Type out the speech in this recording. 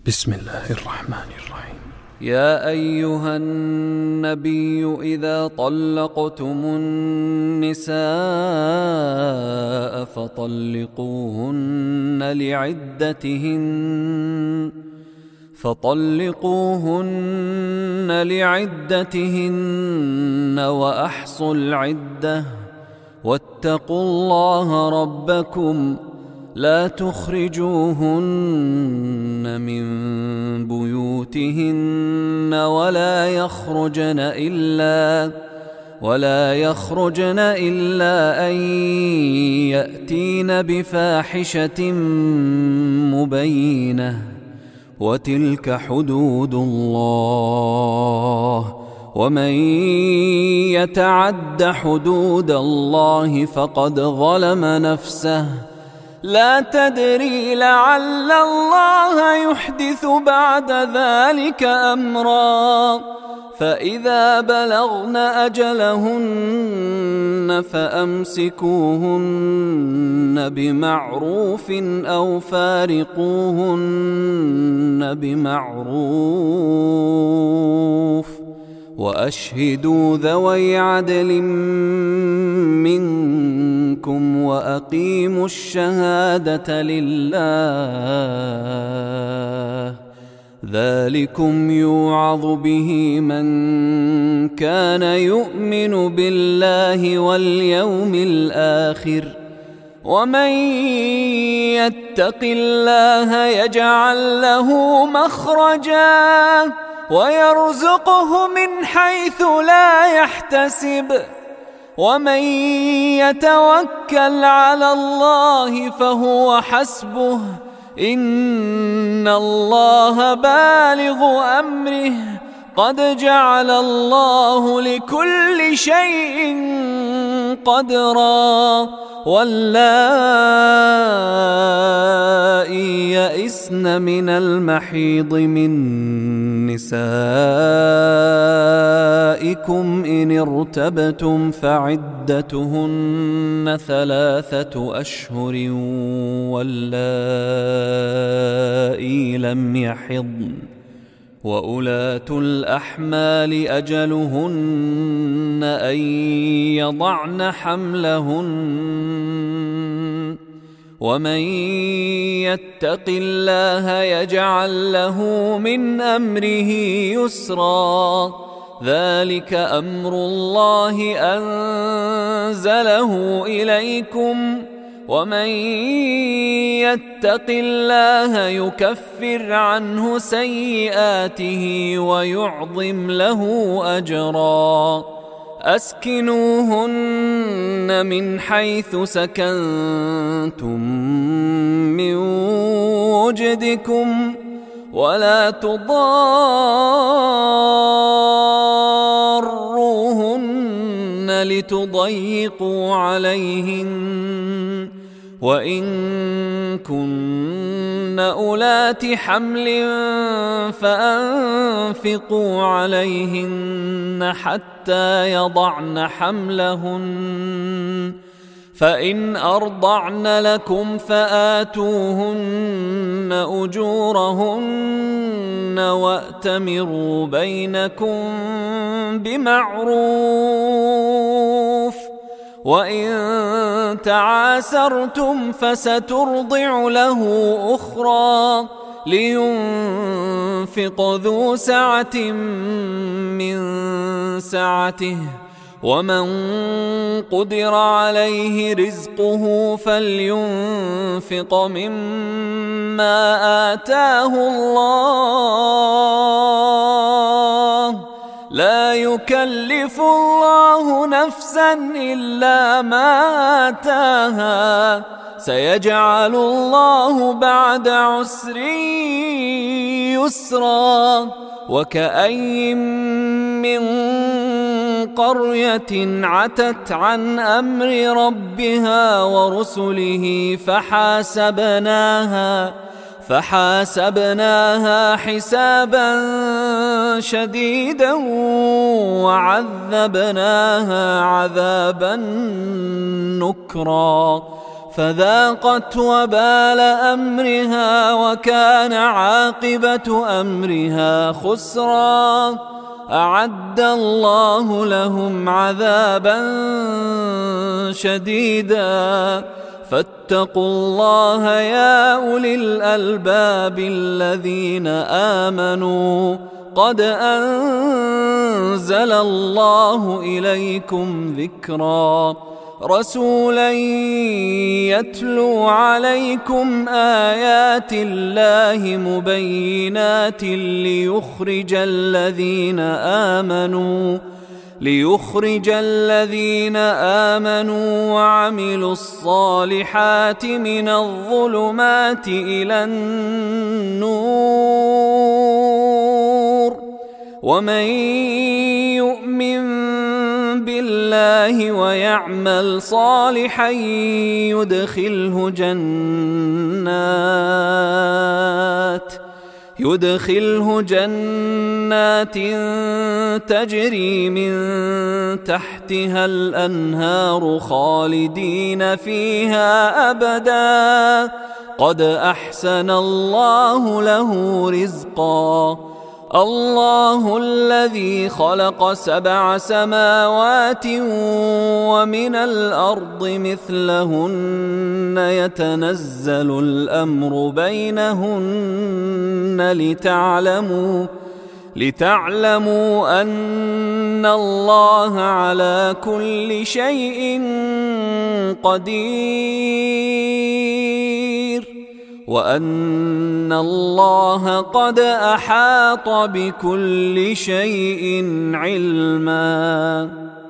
بسم الله الرحمن الرحيم. يا أيها النبي إذا طلقتم النساء فطلقوهن لعدتهن وأحصوا العدة واتقوا الله ربكم لا تخرجوهن من بيوتهن ولا يخرجن إلا أن يأتين بفاحشة مبينة وتلك حدود الله ومن يتعد حدود الله فقد ظلم نفسه لا تدري لعل الله يحدث بعد ذلك أمرا فإذا بلغن أجلهن فأمسكوهن بمعروف أو فارقوهن بمعروف وأشهدوا ذوي عدل منكم وأقيموا الشهادة لله ذلكم يوعظ به من كان يؤمن بالله واليوم الآخر ومن يتق الله يجعل له مخرجا ويرزقه من حيث لا يحتسب ومن يتوكل على الله فهو حسبه إن الله بالغ أمره قد جعل الله لكل شيء قدرا واللائي يئسن من المحيض من نسائكم إن ارتبتم فعدتهن 3 أشهر واللائي لم يحضن وأولاة الأحمال أجلهن أن يضعن حملهن ومن يتق الله يجعل له من أمره يسرا ذلك أمر الله أنزله إليكم ومن يتق الله يكفر عنه سيئاته ويعظم له أجرا أسكنوهن من حيث سكنتم من وجدكم ولا تضاروهن لتضيقوا عليهن وإن كن أولات حمل فأنفقوا عليهن حتى يضعن حملهن فإن أرضعن لكم فآتوهن أجورهن وأتمروا بينكم بمعروف وإن تعاسرتم فسترضع له أخرى لينفق ذو سعة من سعته ومن قدر عليه رزقه فلينفق مما آتاه الله لا يكلف الله نفسا إلا ما آتاها سيجعل الله بعد عسر يسرا وكأين من قرية عتت عن أمر ربها ورسله فحاسبناها حسابا شديدا وعذبناها عذابا نكرا فذاقت وبال أمرها وكان عاقبة أمرها خسرا. أعد الله لهم عذابا شديدا فاتقوا الله يا أولي الألباب الذين آمنوا قد أنزل الله إليكم ذكرا رسولا يتلو عليكم آيات الله مبينات ليخرج الذين آمنوا وعملوا الصالحات من الظلمات إلى النور. ومن يؤمن بالله ويعمل صالحا يدخله جنات تجري من تحتها الأنهار خالدين فيها أبدا قد أحسن الله له رزقا. الله الذي خلق 7 سماوات ومن الأرض مثلهن يتنزل الأمر بينهن لتعلموا أن الله على كل شيء قدير وأن الله قد أحاط بكل شيء علما.